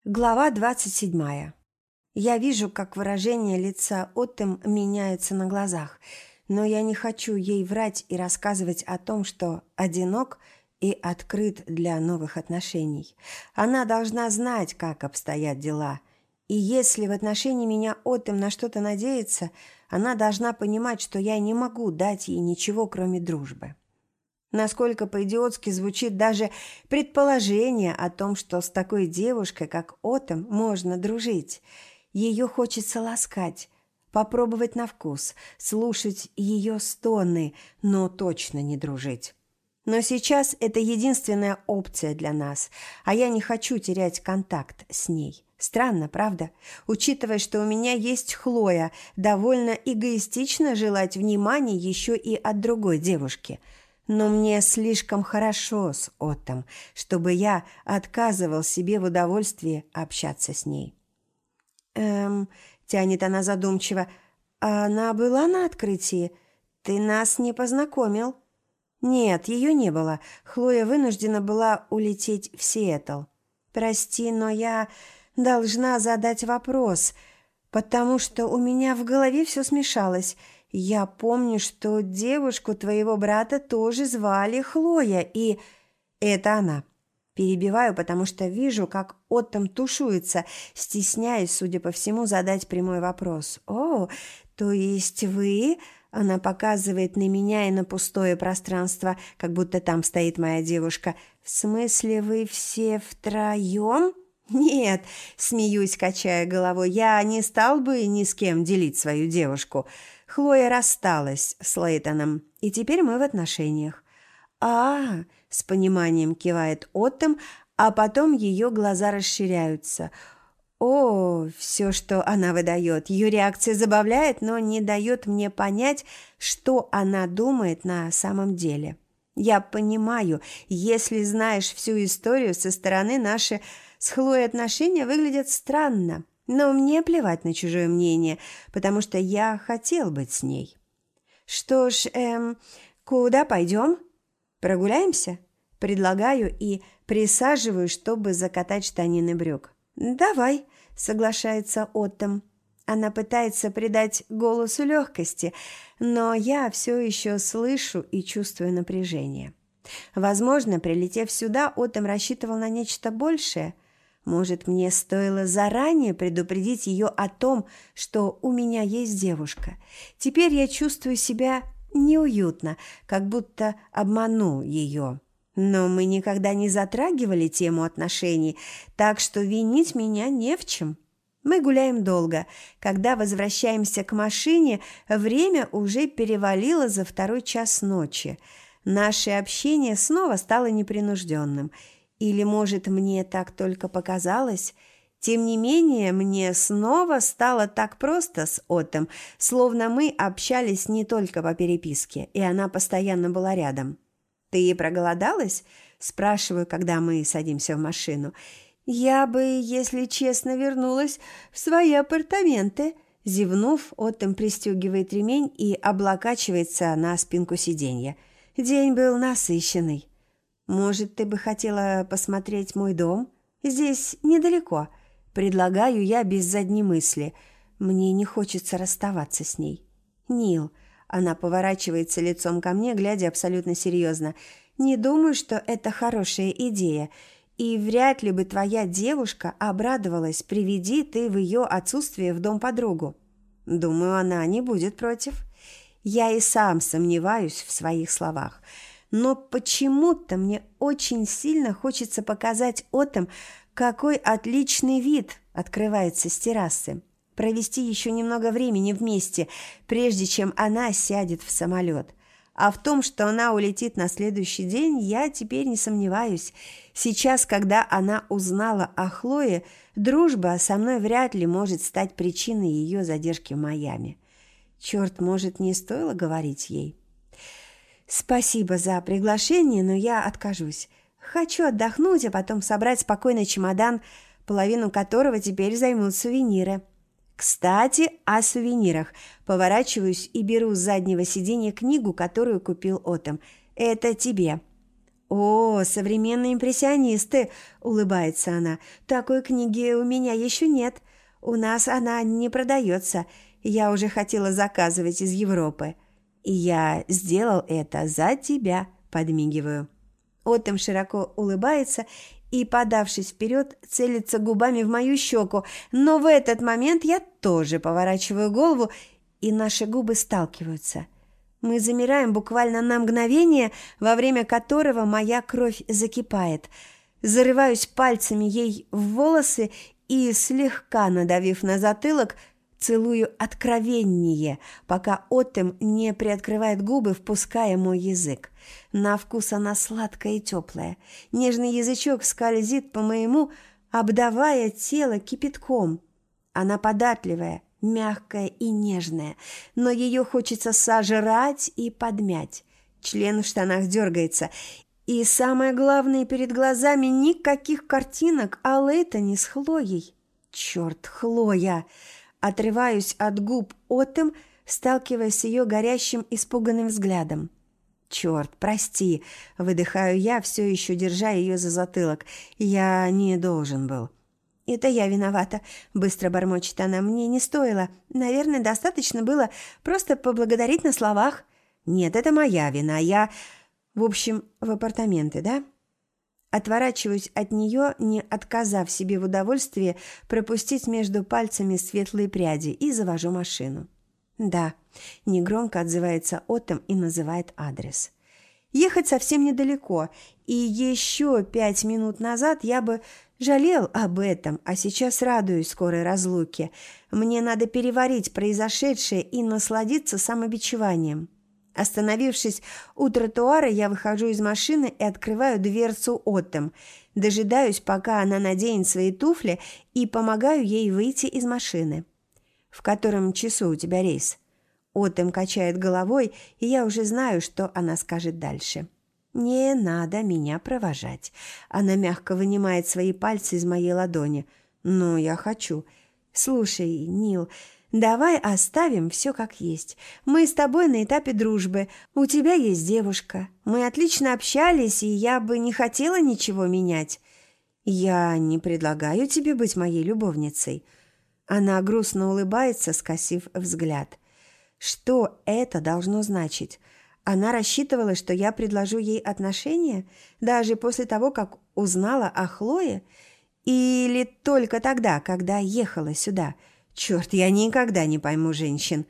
Глава 27. Я вижу, как выражение лица Оттем меняется на глазах, но я не хочу ей врать и рассказывать о том, что одинок и открыт для новых отношений. Она должна знать, как обстоят дела. И если в отношении меня Оттем на что-то надеется, она должна понимать, что я не могу дать ей ничего, кроме дружбы. Насколько по-идиотски звучит даже предположение о том, что с такой девушкой, как Оттем, можно дружить. Ее хочется ласкать, попробовать на вкус, слушать ее стоны, но точно не дружить. Но сейчас это единственная опция для нас, а я не хочу терять контакт с ней. Странно, правда? Учитывая, что у меня есть Хлоя, довольно эгоистично желать внимания еще и от другой девушки – но мне слишком хорошо с Оттом, чтобы я отказывал себе в удовольствии общаться с ней. Тянет она задумчиво. Она была на открытии? Ты нас не познакомил? Нет, ее не было. Хлоя вынуждена была улететь в Сиэтл. Прости, но я должна задать вопрос, потому что у меня в голове все смешалось. Я помню, что девушку твоего брата тоже звали Хлоя, и... Это она. Перебиваю, потому что вижу, как Оттом тушуется, стесняясь, судя по всему, задать прямой вопрос. «О, то есть вы...» Она показывает на меня и на пустое пространство, как будто там стоит моя девушка. «В смысле, вы все втроем?» «Нет», – смеюсь, качая головой, – «я не стал бы ни с кем делить свою девушку». Хлоя рассталась с Лейтоном, и теперь мы в отношениях. С пониманием кивает Оттем, а потом ее глаза расширяются. Все, что она выдает. Ее реакция забавляет, но не дает мне понять, что она думает на самом деле. Я понимаю, если знаешь всю историю со стороны, наши с Хлоей отношения выглядят странно. Но мне плевать на чужое мнение, потому что я хотел быть с ней. Что ж, куда пойдем? Прогуляемся? Предлагаю и присаживаю, чтобы закатать штанины брюк. Давай, соглашается Оттем. Она пытается придать голосу легкости, но я все еще слышу и чувствую напряжение. Возможно, прилетев сюда, Оттем рассчитывал на нечто большее. Может, мне стоило заранее предупредить ее о том, что у меня есть девушка. Теперь я чувствую себя неуютно, как будто обманул ее. Но мы никогда не затрагивали тему отношений, так что винить меня не в чем. Мы гуляем долго. Когда возвращаемся к машине, время уже перевалило за 2 час ночи. Наше общение снова стало непринужденным. Или, может, мне так только показалось? Тем не менее, мне снова стало так просто с Оттем, словно мы общались не только по переписке, и она постоянно была рядом. «Ты проголодалась?» – спрашиваю, когда мы садимся в машину. «Я бы, если честно, вернулась в свои апартаменты». Зевнув, Оттем пристегивает ремень и облокачивается на спинку сиденья. День был насыщенный. «Может, ты бы хотела посмотреть мой дом? Здесь недалеко». Предлагаю я без задней мысли. Мне не хочется расставаться с ней. «Нил», она поворачивается лицом ко мне, глядя абсолютно серьезно, «не думаю, что это хорошая идея, и вряд ли бы твоя девушка обрадовалась, приведи ты в ее отсутствие в дом подругу». Думаю, она не будет против. Я и сам сомневаюсь в своих словах. Но почему-то мне очень сильно хочется показать Оттем, какой отличный вид открывается с террасы. Провести еще немного времени вместе, прежде чем она сядет в самолет. А в том, что она улетит на следующий день, я теперь не сомневаюсь. Сейчас, когда она узнала о Хлое, дружба со мной вряд ли может стать причиной ее задержки в Майами. Черт, может, не стоило говорить ей? «Спасибо за приглашение, но я откажусь. Хочу отдохнуть, а потом собрать спокойный чемодан, половину которого теперь займут сувениры». Кстати, о сувенирах. Поворачиваюсь и беру с заднего сиденья книгу, которую купил Оттем. «Это тебе». «О, современные импрессионисты!» – улыбается она. «Такой книги у меня еще нет. У нас она не продается. Я уже хотела заказывать из Европы. И я сделал это за тебя», – подмигиваю. Отом широко улыбается и, подавшись вперед, целится губами в мою щеку. Но в этот момент я тоже поворачиваю голову, и наши губы сталкиваются. Мы замираем буквально на мгновение, во время которого моя кровь закипает. Зарываюсь пальцами ей в волосы и, слегка надавив на затылок, целую откровеннее, пока Отем не приоткрывает губы, впуская мой язык. На вкус она сладкая и теплая. Нежный язычок скользит по моему, обдавая тело кипятком. Она податливая, мягкая и нежная, но ее хочется сожрать и подмять. Член в штанах дергается. И самое главное, перед глазами никаких картинок о Лейтоне с Хлоей. Черт, Хлоя! Отрываюсь от губ Отем, сталкиваясь с ее горящим, испуганным взглядом. «Черт, прости!» – выдыхаю я, все еще держа ее за затылок. «Я не должен был». «Это я виновата», – быстро бормочет она. «Мне не стоило. Наверное, достаточно было просто поблагодарить на словах». «Нет, это моя вина. Я...» «В общем, в апартаменты, да?» Отворачиваюсь от нее, не отказав себе в удовольствии пропустить между пальцами светлые пряди, и завожу машину. «Да», – негромко отзывается Отом и называет адрес. Ехать совсем недалеко, и еще 5 минут назад я бы жалел об этом, а сейчас радуюсь скорой разлуке. Мне надо переварить произошедшее и насладиться самобичеванием. Остановившись у тротуара, я выхожу из машины и открываю дверцу Отом. Дожидаюсь, пока она наденет свои туфли, и помогаю ей выйти из машины. «В котором часу у тебя рейс?» Отом качает головой, и я уже знаю, что она скажет дальше. «Не надо меня провожать». Она мягко вынимает свои пальцы из моей ладони. «Но я хочу». «Слушай, Нил, давай оставим все как есть. Мы с тобой на этапе дружбы. У тебя есть девушка. Мы отлично общались, и я бы не хотела ничего менять. Я не предлагаю тебе быть моей любовницей». Она грустно улыбается, скосив взгляд. Что это должно значить? Она рассчитывала, что я предложу ей отношения, даже после того, как узнала о Хлое? Или только тогда, когда ехала сюда? Черт, я никогда не пойму женщин.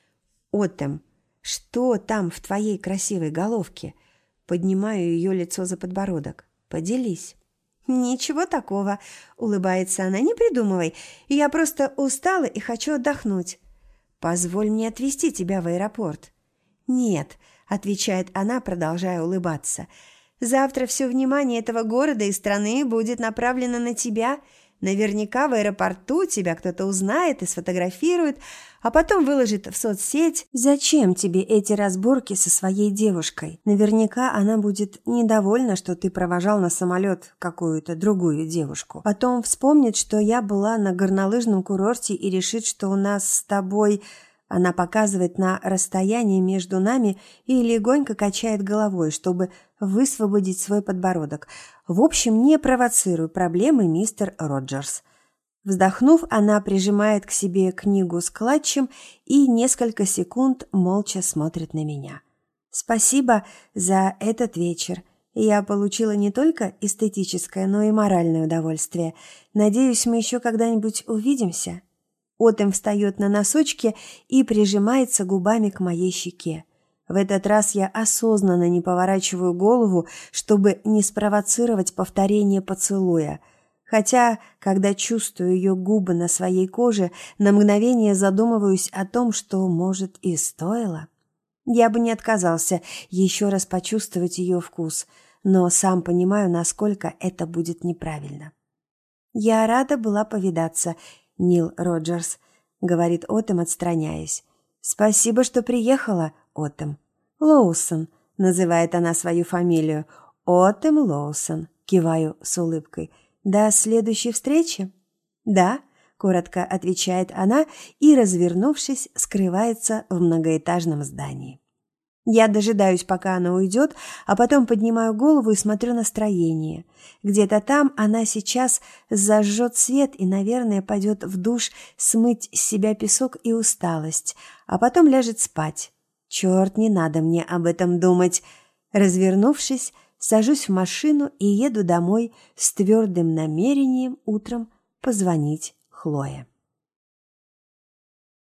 Отом, что там в твоей красивой головке? Поднимаю ее лицо за подбородок. Поделись. «Ничего такого», – улыбается она, – «не придумывай. Я просто устала и хочу отдохнуть». «Позволь мне отвезти тебя в аэропорт». «Нет», – отвечает она, продолжая улыбаться. «Завтра все внимание этого города и страны будет направлено на тебя. Наверняка в аэропорту тебя кто-то узнает и сфотографирует, а потом выложит в соцсеть. Зачем тебе эти разборки со своей девушкой? Наверняка она будет недовольна, что ты провожал на самолет какую-то другую девушку. Потом вспомнит, что я была на горнолыжном курорте и решит, что у нас с тобой...» Она показывает на расстояние между нами и легонько качает головой, чтобы высвободить свой подбородок. «В общем, не провоцируй проблемы, мистер Роджерс». Вздохнув, она прижимает к себе книгу с клатчем и несколько секунд молча смотрит на меня. «Спасибо за этот вечер. Я получила не только эстетическое, но и моральное удовольствие. Надеюсь, мы еще когда-нибудь увидимся». Отом встает на носочки и прижимается губами к моей щеке. В этот раз я осознанно не поворачиваю голову, чтобы не спровоцировать повторение поцелуя. Хотя, когда чувствую ее губы на своей коже, на мгновение задумываюсь о том, что, может, и стоило. Я бы не отказался еще раз почувствовать ее вкус, но сам понимаю, насколько это будет неправильно. «Я рада была повидаться, Нил Роджерс», — говорит Отом, отстраняясь. «Спасибо, что приехала, Отом». «Лоусон», — называет она свою фамилию. «Отом Лоусон», — киваю с улыбкой. «До следующей встречи?» «Да», — коротко отвечает она и, развернувшись, скрывается в многоэтажном здании. Я дожидаюсь, пока она уйдет, а потом поднимаю голову и смотрю на строение. Где-то там она сейчас зажжет свет и, наверное, пойдет в душ смыть с себя песок и усталость, а потом ляжет спать. Черт, не надо мне об этом думать. Развернувшись, сажусь в машину и еду домой с твердым намерением утром позвонить Хлое.